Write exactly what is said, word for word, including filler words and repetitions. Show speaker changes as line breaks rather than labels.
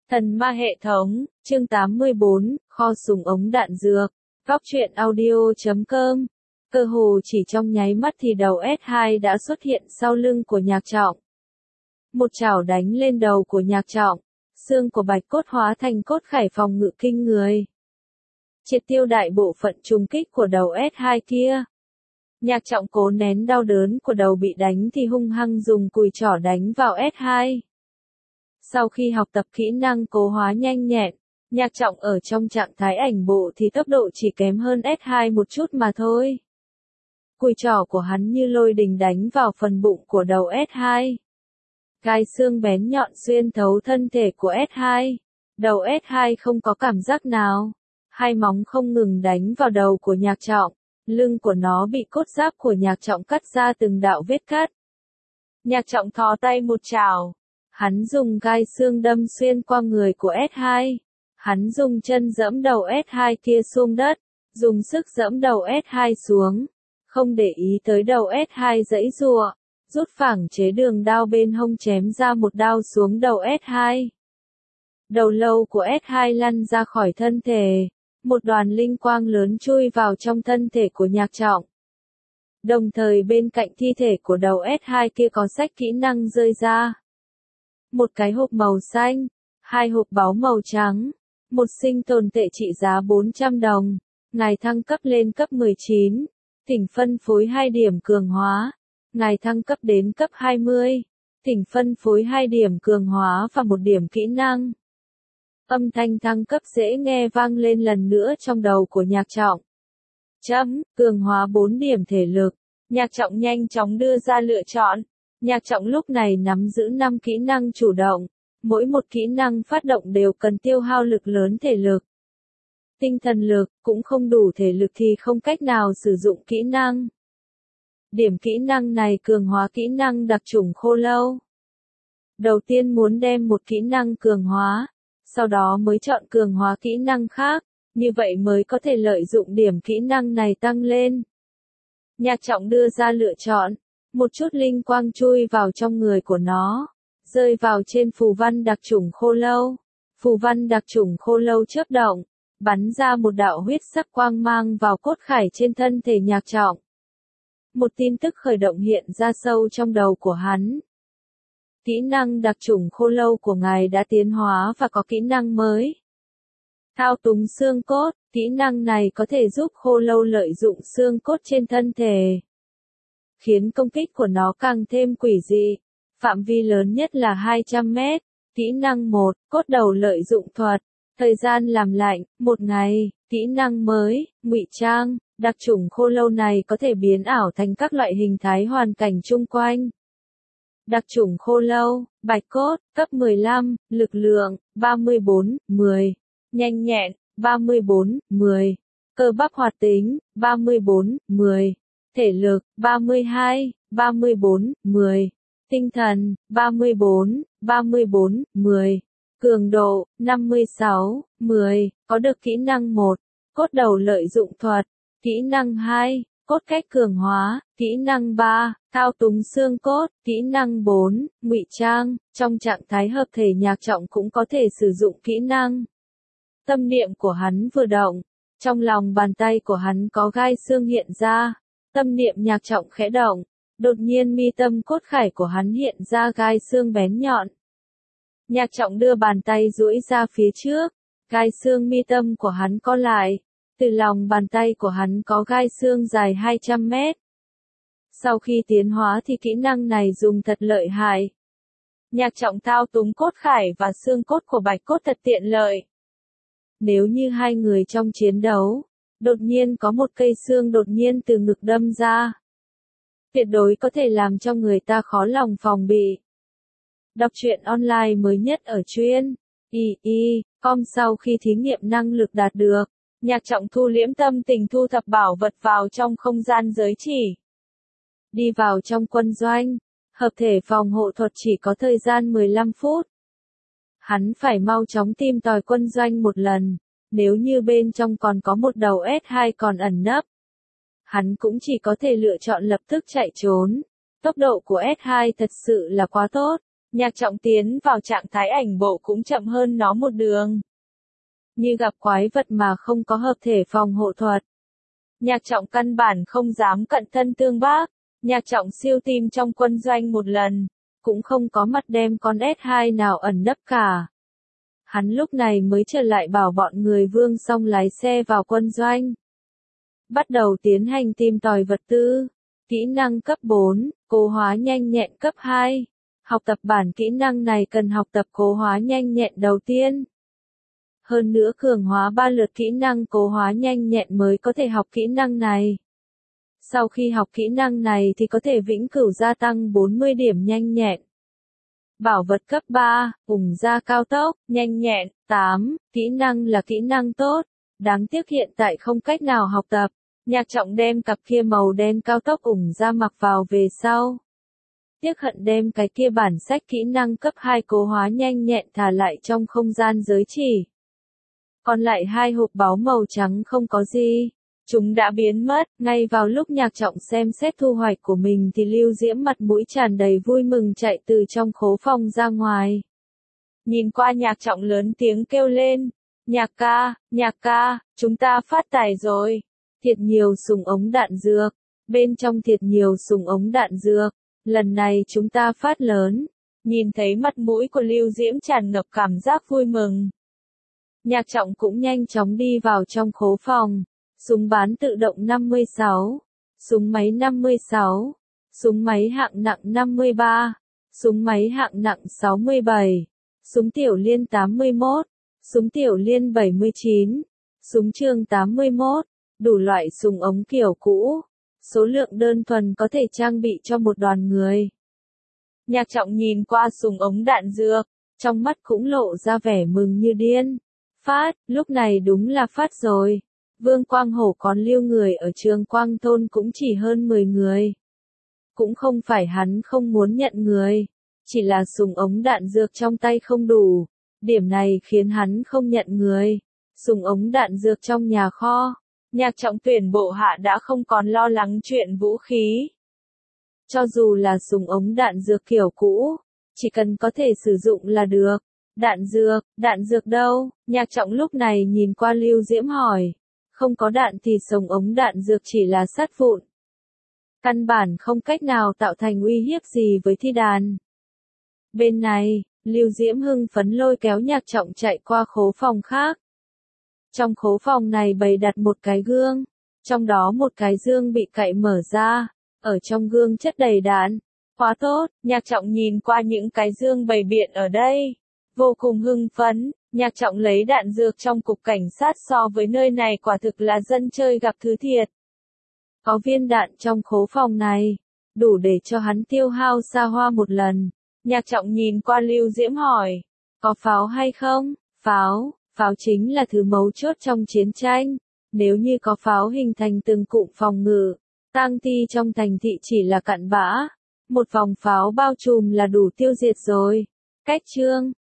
Thần ma hệ thống, chương tám mươi bốn, kho súng ống đạn dược. Góc truyện audio chấm com. Cơ hồ chỉ trong nháy mắt thì đầu S hai đã xuất hiện sau lưng của Nhạc Trọng. Một chảo đánh lên đầu của Nhạc Trọng, xương của bạch cốt hóa thành cốt khải phòng ngự kinh người. Triệt tiêu đại bộ phận trùng kích của đầu S hai kia. Nhạc Trọng cố nén đau đớn của đầu bị đánh thì hung hăng dùng cùi trỏ đánh vào S hai. Sau khi học tập kỹ năng cố hóa nhanh nhẹn, Nhạc Trọng ở trong trạng thái ảnh bộ thì tốc độ chỉ kém hơn S hai một chút mà thôi. Cùi trỏ của hắn như lôi đình đánh vào phần bụng của đầu S hai. Gai xương bén nhọn xuyên thấu thân thể của S hai. Đầu S hai không có cảm giác nào. Hai móng không ngừng đánh vào đầu của Nhạc Trọng. Lưng của nó bị cốt giáp của Nhạc Trọng cắt ra từng đạo vết cắt. Nhạc Trọng thò tay một chảo. Hắn dùng gai xương đâm xuyên qua người của S hai. Hắn dùng chân giẫm đầu S hai kia xuống đất, dùng sức giẫm đầu S hai xuống, không để ý tới đầu S hai giãy giụa, rút phẳng chế đường đao bên hông chém ra một đao xuống đầu S hai. Đầu lâu của S hai lăn ra khỏi thân thể, một đoàn linh quang lớn chui vào trong thân thể của Nhạc Trọng. Đồng thời bên cạnh thi thể của đầu S hai kia có sách kỹ năng rơi ra. Một cái hộp màu xanh, hai hộp báu màu trắng, một sinh tồn tệ trị giá bốn trăm đồng, ngài thăng cấp lên cấp mười chín, thỉnh phân phối hai điểm cường hóa, ngài thăng cấp đến cấp hai mươi, thỉnh phân phối hai điểm cường hóa và một điểm kỹ năng. Âm thanh thăng cấp dễ nghe vang lên lần nữa trong đầu của Nhạc Trọng. Chấm, cường hóa bốn điểm thể lực. Nhạc Trọng nhanh chóng đưa ra lựa chọn. Nhạc Trọng lúc này nắm giữ năm kỹ năng chủ động, mỗi một kỹ năng phát động đều cần tiêu hao lực lớn thể lực. Tinh thần lực, cũng không đủ thể lực thì không cách nào sử dụng kỹ năng. Điểm kỹ năng này cường hóa kỹ năng đặc chủng khô lâu. Đầu tiên muốn đem một kỹ năng cường hóa, sau đó mới chọn cường hóa kỹ năng khác, như vậy mới có thể lợi dụng điểm kỹ năng này tăng lên. Nhạc Trọng đưa ra lựa chọn. Một chút linh quang chui vào trong người của nó, rơi vào trên phù văn đặc chủng khô lâu. Phù văn đặc chủng khô lâu chớp động, bắn ra một đạo huyết sắc quang mang vào cốt khải trên thân thể Nhạc Trọng. Một tin tức khởi động hiện ra sâu trong đầu của hắn. Kỹ năng đặc chủng khô lâu của ngài đã tiến hóa và có kỹ năng mới. Thao túng xương cốt, kỹ năng này có thể giúp khô lâu lợi dụng xương cốt trên thân thể, khiến công kích của nó càng thêm quỷ dị. Phạm vi lớn nhất là hai trăm mét. Kỹ năng một, cốt đầu lợi dụng thuật. Thời gian làm lạnh, một ngày. Kỹ năng mới, ngụy trang. Đặc chủng khô lâu này có thể biến ảo thành các loại hình thái hoàn cảnh chung quanh. Đặc chủng khô lâu, bạch cốt, cấp mười lăm, lực lượng, ba mươi bốn, mười. Nhanh nhẹn, ba mươi bốn, mười. Cơ bắp hoạt tính, ba mươi bốn, mười. Thể lực, ba mươi hai, ba mươi bốn, mười. Tinh thần, ba mươi bốn, ba mươi bốn, mười. Cường độ, năm mươi sáu, mười. Có được kỹ năng một, cốt đầu lợi dụng thuật. Kỹ năng hai, cốt cách cường hóa. Kỹ năng ba, thao túng xương cốt. Kỹ năng bốn, ngụy trang. Trong trạng thái hợp thể Nhạc Trọng cũng có thể sử dụng kỹ năng. Tâm niệm của hắn vừa động, trong lòng bàn tay của hắn có gai xương hiện ra. Tâm niệm Nhạc Trọng khẽ động, đột nhiên mi tâm cốt khải của hắn hiện ra gai xương bén nhọn. Nhạc Trọng đưa bàn tay duỗi ra phía trước, gai xương mi tâm của hắn co lại, từ lòng bàn tay của hắn có gai xương dài hai trăm mét. Sau khi tiến hóa thì kỹ năng này dùng thật lợi hại. Nhạc Trọng thao túng cốt khải và xương cốt của bạch cốt thật tiện lợi. Nếu như hai người trong chiến đấu, đột nhiên có một cây xương đột nhiên từ ngực đâm ra, tuyệt đối có thể làm cho người ta khó lòng phòng bị. Đọc truyện online mới nhất ở truyện i i chấm com. Sau khi thí nghiệm năng lực đạt được, Nhạc Trọng thu liễm tâm tình thu thập bảo vật vào trong không gian giới chỉ. Đi vào trong quân doanh, hợp thể phòng hộ thuật chỉ có thời gian mười lăm phút. Hắn phải mau chóng tìm tòi quân doanh một lần. Nếu như bên trong còn có một đầu S hai còn ẩn nấp, hắn cũng chỉ có thể lựa chọn lập tức chạy trốn. Tốc độ của S hai thật sự là quá tốt. Nhạc Trọng tiến vào trạng thái ảnh bộ cũng chậm hơn nó một đường. Như gặp quái vật mà không có hợp thể phòng hộ thuật. Nhạc Trọng căn bản không dám cận thân tương bác. Nhạc Trọng siêu tìm trong quân doanh một lần, cũng không có mặt đem con S hai nào ẩn nấp cả. Hắn lúc này mới trở lại bảo bọn người Vương Song lái xe vào quân doanh. Bắt đầu tiến hành tìm tòi vật tư. Kỹ năng cấp bốn, cố hóa nhanh nhẹn cấp hai. Học tập bản kỹ năng này cần học tập cố hóa nhanh nhẹn đầu tiên. Hơn nữa cường hóa ba lượt kỹ năng cố hóa nhanh nhẹn mới có thể học kỹ năng này. Sau khi học kỹ năng này thì có thể vĩnh cửu gia tăng bốn mươi điểm nhanh nhẹn. Bảo vật cấp ba, ủng ra cao tốc, nhanh nhẹn, tám, kỹ năng là kỹ năng tốt. Đáng tiếc hiện tại không cách nào học tập. Nhạc Trọng đem cặp kia màu đen cao tốc ủng ra mặc vào về sau. Tiếc hận đem cái kia bản sách kỹ năng cấp hai cố hóa nhanh nhẹn thả lại trong không gian giới chỉ. Còn lại hai hộp báu màu trắng không có gì. Chúng đã biến mất, ngay vào lúc Nhạc Trọng xem xét thu hoạch của mình thì Lưu Diễm mặt mũi tràn đầy vui mừng chạy từ trong khố phòng ra ngoài. Nhìn qua Nhạc Trọng lớn tiếng kêu lên, Nhạc ca, Nhạc ca, chúng ta phát tài rồi. Thiệt nhiều súng ống đạn dược, bên trong thiệt nhiều súng ống đạn dược, lần này chúng ta phát lớn. Nhìn thấy mặt mũi của Lưu Diễm tràn ngập cảm giác vui mừng. Nhạc Trọng cũng nhanh chóng đi vào trong khố phòng. Súng bán tự động năm mươi sáu, súng máy năm mươi sáu, súng máy hạng nặng năm mươi ba, súng máy hạng nặng sáu mươi bảy, súng tiểu liên tám mươi mốt, súng tiểu liên bảy mươi chín, súng trường tám mươi mốt, đủ loại súng ống kiểu cũ, số lượng đơn thuần có thể trang bị cho một đoàn người. Nhạc Trọng nhìn qua súng ống đạn dược, trong mắt cũng lộ ra vẻ mừng như điên. Phát, lúc này đúng là phát rồi. Vương Quang Hổ còn lưu người ở Trường Quang Thôn cũng chỉ hơn mười người. Cũng không phải hắn không muốn nhận người, chỉ là súng ống đạn dược trong tay không đủ. Điểm này khiến hắn không nhận người. Súng ống đạn dược trong nhà kho. Nhạc Trọng tuyển bộ hạ đã không còn lo lắng chuyện vũ khí. Cho dù là súng ống đạn dược kiểu cũ, chỉ cần có thể sử dụng là được. Đạn dược, đạn dược đâu? Nhạc Trọng lúc này nhìn qua Lưu Diễm hỏi. Không có đạn thì súng ống đạn dược chỉ là sắt vụn. Căn bản không cách nào tạo thành uy hiếp gì với thi đàn. Bên này, Lưu Diễm hưng phấn lôi kéo Nhạc Trọng chạy qua khố phòng khác. Trong khố phòng này bày đặt một cái gương, trong đó một cái dương bị cậy mở ra, ở trong gương chất đầy đạn. Quá tốt, Nhạc Trọng nhìn qua những cái dương bày biện ở đây, vô cùng hưng phấn. Nhạc Trọng lấy đạn dược trong cục cảnh sát so với nơi này quả thực là dân chơi gặp thứ thiệt. Có viên đạn trong khố phòng này, đủ để cho hắn tiêu hao xa hoa một lần. Nhạc Trọng nhìn qua Lưu Diễm hỏi, có pháo hay không? Pháo, pháo chính là thứ mấu chốt trong chiến tranh. Nếu như có pháo hình thành từng cụm phòng ngự, tang thi trong thành thị chỉ là cặn bã. Một vòng pháo bao trùm là đủ tiêu diệt rồi. Cách chương